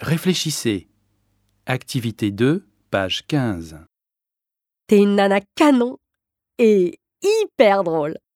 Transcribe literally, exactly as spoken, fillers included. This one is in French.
Réfléchissez. Activité deux, page quinze. T'es une nana canon et hyper drôle.